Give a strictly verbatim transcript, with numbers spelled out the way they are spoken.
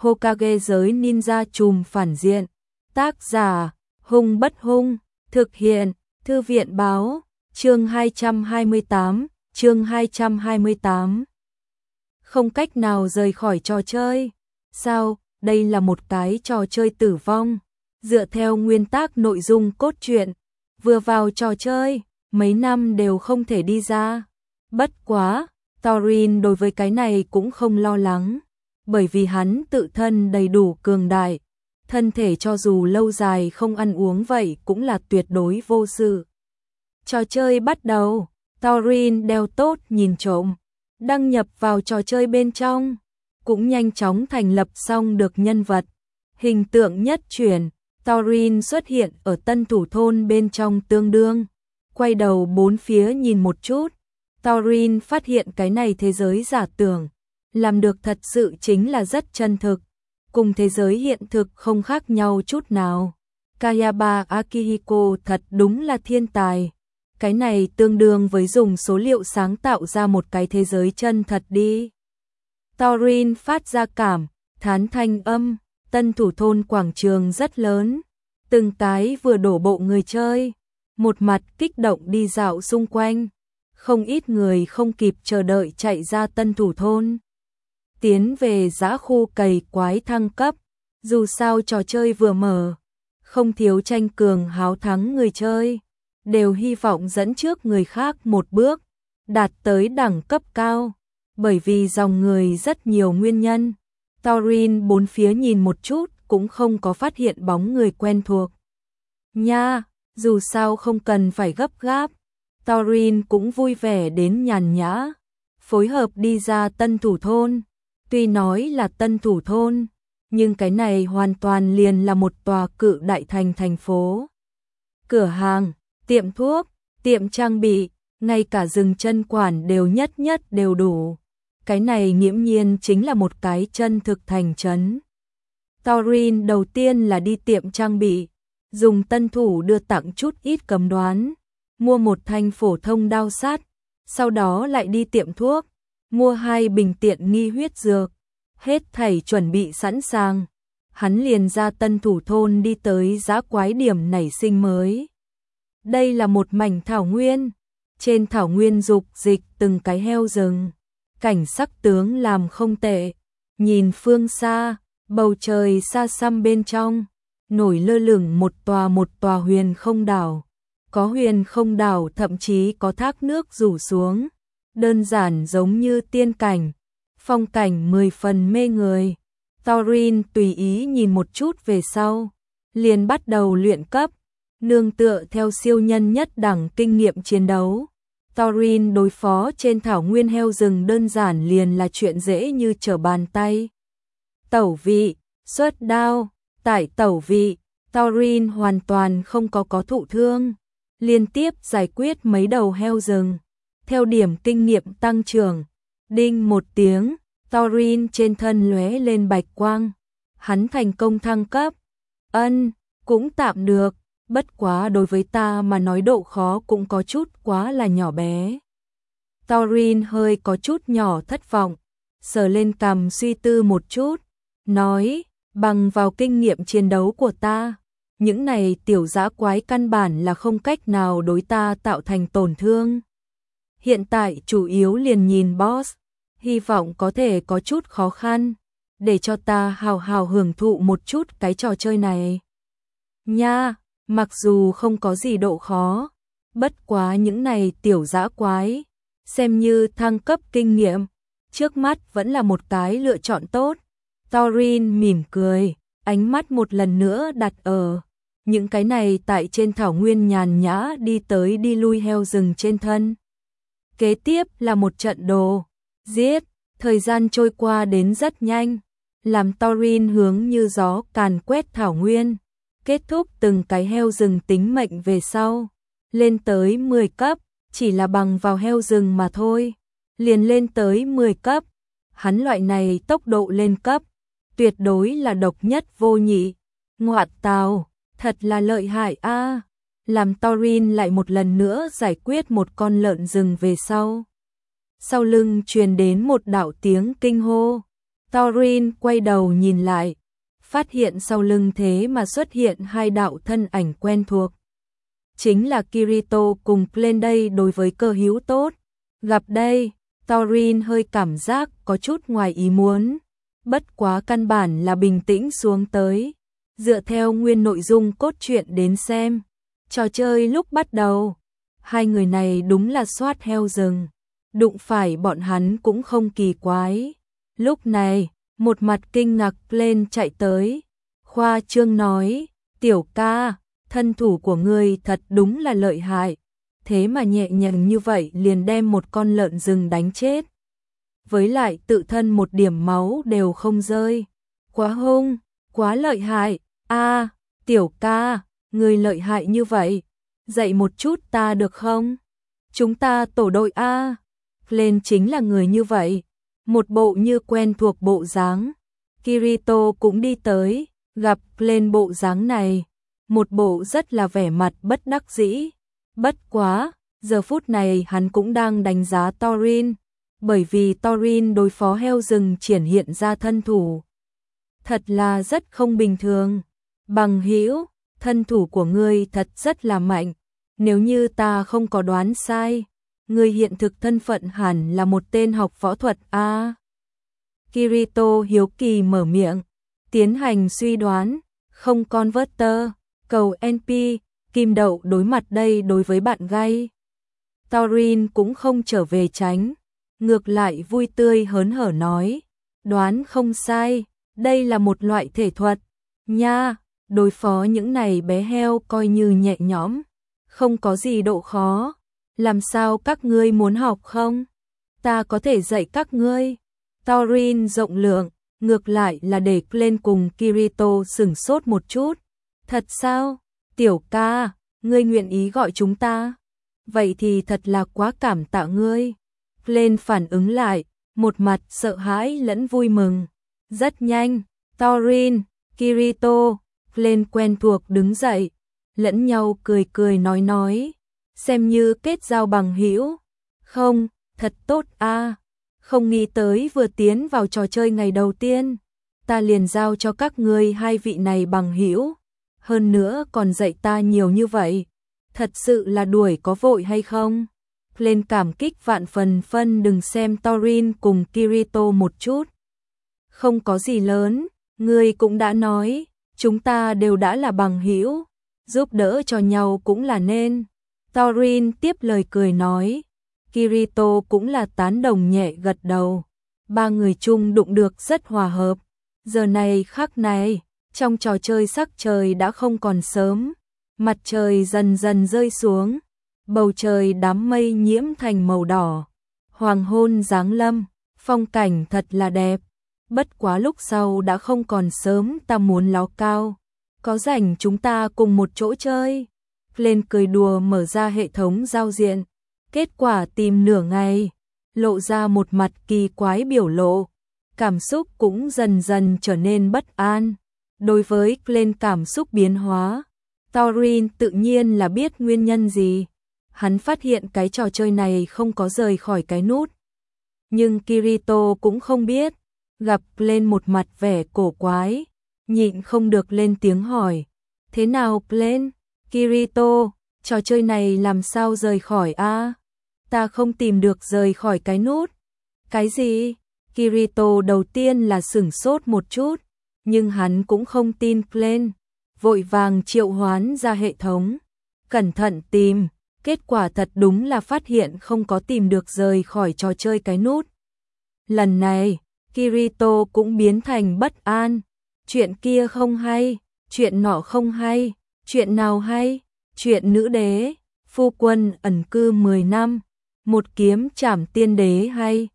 Hokage giới ninja trùm phản diện. Tác giả, Hung Bất Hung, thực hiện, Thư viện báo, chương hai trăm hai mươi tám, chương hai trăm hai mươi tám. Không cách nào rời khỏi trò chơi. Sao, đây là một cái trò chơi tử vong. Dựa theo nguyên tắc nội dung cốt truyện, vừa vào trò chơi, mấy năm đều không thể đi ra. Bất quá, Thorin đối với cái này cũng không lo lắng, bởi vì hắn tự thân đầy đủ cường đại, thân thể cho dù lâu dài không ăn uống vậy cũng là tuyệt đối vô sự. Trò chơi bắt đầu, Thorin đeo tốt nhìn trộm, đăng nhập vào trò chơi bên trong, cũng nhanh chóng thành lập xong được nhân vật. Hình tượng nhất chuyển, Thorin xuất hiện ở tân thủ thôn bên trong tương đương, quay đầu bốn phía nhìn một chút, Thorin phát hiện cái này thế giới giả tưởng, làm được thật sự chính là rất chân thực, cùng thế giới hiện thực không khác nhau chút nào. Kayaba Akihiko thật đúng là thiên tài. Cái này tương đương với dùng số liệu sáng tạo ra một cái thế giới chân thật đi. Thorin phát ra cảm, thán thanh âm, tân thủ thôn quảng trường rất lớn, từng cái vừa đổ bộ người chơi, một mặt kích động đi dạo xung quanh, không ít người không kịp chờ đợi chạy ra tân thủ thôn. Tiến về dã khu cày quái thăng cấp, dù sao trò chơi vừa mở, không thiếu tranh cường háo thắng người chơi, đều hy vọng dẫn trước người khác một bước, đạt tới đẳng cấp cao, bởi vì dòng người rất nhiều nguyên nhân. Thorin bốn phía nhìn một chút cũng không có phát hiện bóng người quen thuộc. Nha, dù sao không cần phải gấp gáp, Thorin cũng vui vẻ đến nhàn nhã, phối hợp đi ra tân thủ thôn. Tuy nói là tân thủ thôn, nhưng cái này hoàn toàn liền là một tòa cự đại thành thành phố. Cửa hàng, tiệm thuốc, tiệm trang bị, ngay cả dừng chân quản đều nhất nhất đều đủ. Cái này nghiễm nhiên chính là một cái chân thực thành trấn. Thorin đầu tiên là đi tiệm trang bị, dùng tân thủ đưa tặng chút ít cấm đoán, mua một thanh phổ thông đao sắt, sau đó lại đi tiệm thuốc, mua hai bình tiện nghi huyết dược, hết thảy chuẩn bị sẵn sàng. Hắn liền ra tân thủ thôn đi tới dã quái điểm nảy sinh mới. Đây là một mảnh thảo nguyên, trên thảo nguyên dục dịch từng cái heo rừng, cảnh sắc tướng làm không tệ. Nhìn phương xa, bầu trời xa xăm bên trong, nổi lơ lửng một tòa một tòa huyền không đảo. Có huyền không đảo thậm chí có thác nước rủ xuống, đơn giản giống như tiên cảnh, phong cảnh mười phần mê người. Thorin tùy ý nhìn một chút về sau, liền bắt đầu luyện cấp, nương tựa theo siêu nhân nhất đẳng kinh nghiệm chiến đấu. Thorin đối phó trên thảo nguyên heo rừng đơn giản liền là chuyện dễ như trở bàn tay. Tẩu vị, xuất đao, tải tẩu vị, Thorin hoàn toàn không có có thụ thương, liên tiếp giải quyết mấy đầu heo rừng. Theo điểm kinh nghiệm tăng trưởng, đinh một tiếng, Thorin trên thân lóe lên bạch quang, hắn thành công thăng cấp. Ân, cũng tạm được, bất quá đối với ta mà nói độ khó cũng có chút quá là nhỏ bé. Thorin hơi có chút nhỏ thất vọng, sờ lên cằm suy tư một chút, nói, bằng vào kinh nghiệm chiến đấu của ta, những này tiểu dã quái căn bản là không cách nào đối ta tạo thành tổn thương. Hiện tại chủ yếu liền nhìn boss, hy vọng có thể có chút khó khăn, để cho ta hào hào hưởng thụ một chút cái trò chơi này. Nha, mặc dù không có gì độ khó, bất quá những này tiểu dã quái, xem như thăng cấp kinh nghiệm, trước mắt vẫn là một cái lựa chọn tốt. Thorin mỉm cười, ánh mắt một lần nữa đặt ở những cái này tại trên thảo nguyên nhàn nhã đi tới đi lui heo rừng trên thân. Kế tiếp là một trận đồ giết, thời gian trôi qua đến rất nhanh, làm Thorin hướng như gió càn quét thảo nguyên, kết thúc từng cái heo rừng tính mệnh về sau, lên tới mười cấp, chỉ là bằng vào heo rừng mà thôi, liền lên tới mười cấp. Hắn loại này tốc độ lên cấp, tuyệt đối là độc nhất vô nhị. Ngoạn tào, thật là lợi hại a. Làm Thorin lại một lần nữa giải quyết một con lợn rừng về sau. Sau lưng truyền đến một đạo tiếng kinh hô. Thorin quay đầu nhìn lại, phát hiện sau lưng thế mà xuất hiện hai đạo thân ảnh quen thuộc. Chính là Kirito cùng Glenn đây. Đối với cơ hữu tốt gặp đây, Thorin hơi cảm giác có chút ngoài ý muốn, bất quá căn bản là bình tĩnh xuống tới. Dựa theo nguyên nội dung cốt truyện đến xem, trò chơi lúc bắt đầu, hai người này đúng là soát heo rừng, đụng phải bọn hắn cũng không kỳ quái. Lúc này, một mặt kinh ngạc lên chạy tới, khoa trương nói, tiểu ca, thân thủ của ngươi thật đúng là lợi hại, thế mà nhẹ nhàng như vậy liền đem một con lợn rừng đánh chết. Với lại tự thân một điểm máu đều không rơi. Quá hung, quá lợi hại, a tiểu ca, ngươi lợi hại như vậy, dạy một chút ta được không? Chúng ta tổ đội a. Lên chính là người như vậy, một bộ như quen thuộc bộ dáng. Kirito cũng đi tới, gặp lên bộ dáng này, một bộ rất là vẻ mặt bất đắc dĩ. Bất quá, giờ phút này hắn cũng đang đánh giá Thorin, bởi vì Thorin đối phó heo rừng triển hiện ra thân thủ thật là rất không bình thường. Bằng hữu, thân thủ của ngươi thật rất là mạnh, nếu như ta không có đoán sai, ngươi hiện thực thân phận hẳn là một tên học võ thuật a. À, Kirito hiếu kỳ mở miệng, tiến hành suy đoán. Không converter, cầu en pê, kim đậu đối mặt đây. Đối với bạn gay, Thorin cũng không trở về tránh, ngược lại vui tươi hớn hở nói, đoán không sai, đây là một loại thể thuật nha, đối phó những này bé heo coi như nhẹ nhõm, không có gì độ khó. Làm sao các ngươi muốn học không? Ta có thể dạy các ngươi. Thorin rộng lượng, ngược lại là để lên cùng Kirito sửng sốt một chút. Thật sao? Tiểu ca, ngươi nguyện ý gọi chúng ta? Vậy thì thật là quá cảm tạ ngươi. Lên phản ứng lại, một mặt sợ hãi lẫn vui mừng. Rất nhanh, Thorin, Kirito, lên quen thuộc đứng dậy, lẫn nhau cười cười nói nói, xem như kết giao bằng hữu. Không, thật tốt a. À. Không nghĩ tới vừa tiến vào trò chơi ngày đầu tiên, ta liền giao cho các ngươi hai vị này bằng hữu, hơn nữa còn dạy ta nhiều như vậy, thật sự là đuổi có vội hay không? Lên cảm kích vạn phần phân. Đừng xem Thorin cùng Kirito một chút, không có gì lớn, ngươi cũng đã nói, chúng ta đều đã là bằng hữu, giúp đỡ cho nhau cũng là nên. Thorin tiếp lời cười nói. Kirito cũng là tán đồng nhẹ gật đầu. Ba người chung đụng được rất hòa hợp. Giờ này khắc này, trong trò chơi sắc trời đã không còn sớm, mặt trời dần dần rơi xuống, bầu trời đám mây nhiễm thành màu đỏ. Hoàng hôn giáng lâm, phong cảnh thật là đẹp. Bất quá lúc sau đã không còn sớm, ta muốn ló cao, có rảnh chúng ta cùng một chỗ chơi. Lên cười đùa mở ra hệ thống giao diện. Kết quả tìm nửa ngày, lộ ra một mặt kỳ quái biểu lộ, cảm xúc cũng dần dần trở nên bất an. Đối với lên cảm xúc biến hóa, Thorin tự nhiên là biết nguyên nhân gì. Hắn phát hiện cái trò chơi này không có rời khỏi cái nút. Nhưng Kirito cũng không biết, gặp lên một mặt vẻ cổ quái, nhịn không được lên tiếng hỏi. Thế nào lên? Kirito, trò chơi này làm sao rời khỏi a? À? Ta không tìm được rời khỏi cái nút. Cái gì? Kirito đầu tiên là sửng sốt một chút, nhưng hắn cũng không tin lên, vội vàng triệu hoán ra hệ thống, cẩn thận tìm, kết quả thật đúng là phát hiện không có tìm được rời khỏi trò chơi cái nút. Lần này, Kirito cũng biến thành bất an, chuyện kia không hay, chuyện nọ không hay, chuyện nào hay, chuyện nữ đế, phu quân ẩn cư mười năm, một kiếm trảm tiên đế hay,